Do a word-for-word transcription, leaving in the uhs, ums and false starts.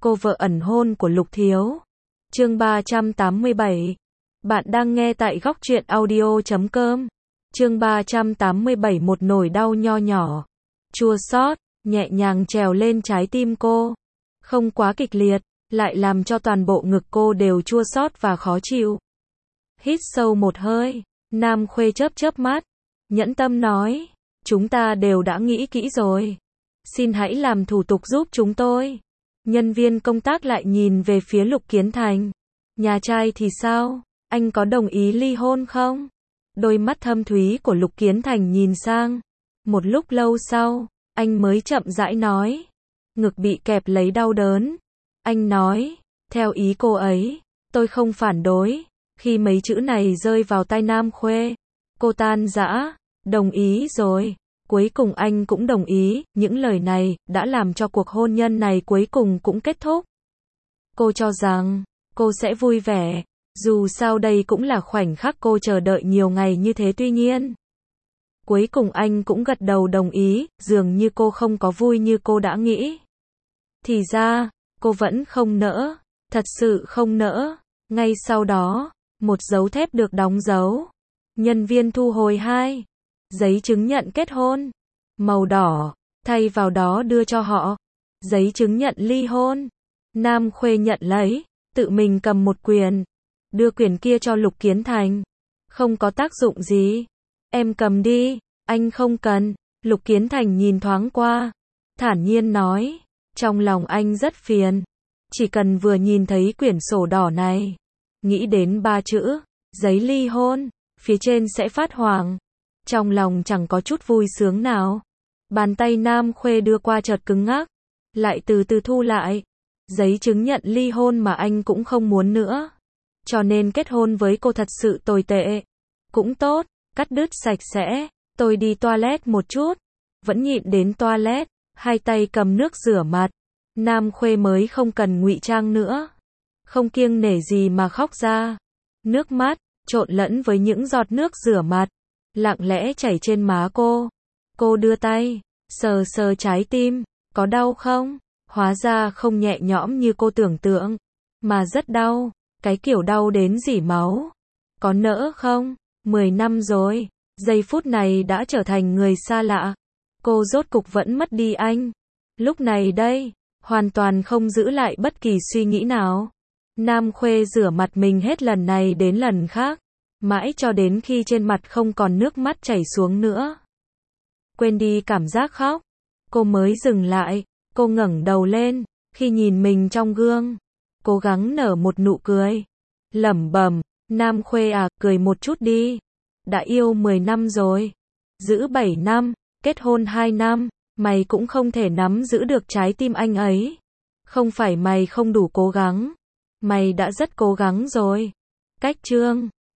cô vợ ẩn hôn của Lục Thiếu. Chương ba trăm tám mươi bảy. Bạn đang nghe tại góc truyện audio chấm com. Chương ba trăm tám mươi bảy. Một nỗi đau nho nhỏ, chua xót, nhẹ nhàng trèo lên trái tim cô. Không quá kịch liệt, lại làm cho toàn bộ ngực cô đều chua xót và khó chịu. Hít sâu một hơi, Nam Khuê chớp chớp mắt, nhẫn tâm nói, chúng ta đều đã nghĩ kỹ rồi. Xin hãy làm thủ tục giúp chúng tôi. Nhân viên công tác lại nhìn về phía Lục Kiến Thành. Nhà trai thì sao? Anh có đồng ý ly hôn không? Đôi mắt thâm thúy của Lục Kiến Thành nhìn sang. Một lúc lâu sau, anh mới chậm rãi nói. Ngực bị kẹp lấy đau đớn. Anh nói, theo ý cô ấy, tôi không phản đối. Khi mấy chữ này rơi vào tai Nam Khuê, cô tan rã, đồng ý rồi. Cuối cùng anh cũng đồng ý, những lời này đã làm cho cuộc hôn nhân này cuối cùng cũng kết thúc. Cô cho rằng, cô sẽ vui vẻ, dù sao đây cũng là khoảnh khắc cô chờ đợi nhiều ngày như thế. Tuy nhiên, cuối cùng anh cũng gật đầu đồng ý, dường như cô không có vui như cô đã nghĩ. Thì ra, cô vẫn không nỡ, thật sự không nỡ. Ngay sau đó, một dấu thép được đóng dấu. Nhân viên thu hồi hai giấy chứng nhận kết hôn màu đỏ, thay vào đó đưa cho họ giấy chứng nhận ly hôn. Nam Khuê nhận lấy, tự mình cầm một quyển, đưa quyển kia cho Lục Kiến Thành. Không có tác dụng gì, em cầm đi. Anh không cần. Lục Kiến Thành nhìn thoáng qua, thản nhiên nói, trong lòng anh rất phiền, chỉ cần vừa nhìn thấy quyển sổ đỏ này, nghĩ đến ba chữ giấy ly hôn phía trên sẽ phát hoảng, trong lòng chẳng có chút vui sướng nào. Bàn tay Nam Khuê đưa qua chợt cứng ngắc, lại từ từ thu lại. Giấy chứng nhận ly hôn mà anh cũng không muốn nữa, cho nên kết hôn với cô thật sự tồi tệ. Cũng tốt, cắt đứt sạch sẽ. Tôi đi toilet một chút. Vẫn nhịn đến toilet, hai tay cầm nước rửa mặt. Nam Khuê mới không cần ngụy trang nữa, không kiêng nể gì mà khóc ra. Nước mắt trộn lẫn với những giọt nước rửa mặt, lặng lẽ chảy trên má cô. Cô đưa tay, sờ sờ trái tim, có đau không? Hóa ra không nhẹ nhõm như cô tưởng tượng, mà rất đau, cái kiểu đau đến rỉ máu. Có nỡ không? Mười năm rồi, giây phút này đã trở thành người xa lạ. Cô rốt cục vẫn mất đi anh. Lúc này đây, hoàn toàn không giữ lại bất kỳ suy nghĩ nào. Nam Khuê rửa mặt mình hết lần này đến lần khác, mãi cho đến khi trên mặt không còn nước mắt chảy xuống nữa. Quên đi cảm giác khóc, cô mới dừng lại. Cô ngẩng đầu lên, khi nhìn mình trong gương, cố gắng nở một nụ cười, lẩm bẩm, Nam Khuê à, cười một chút đi. Đã yêu mười năm rồi, giữ bảy năm, kết hôn hai năm, mày cũng không thể nắm giữ được trái tim anh ấy. Không phải mày không đủ cố gắng, mày đã rất cố gắng rồi. Cách chương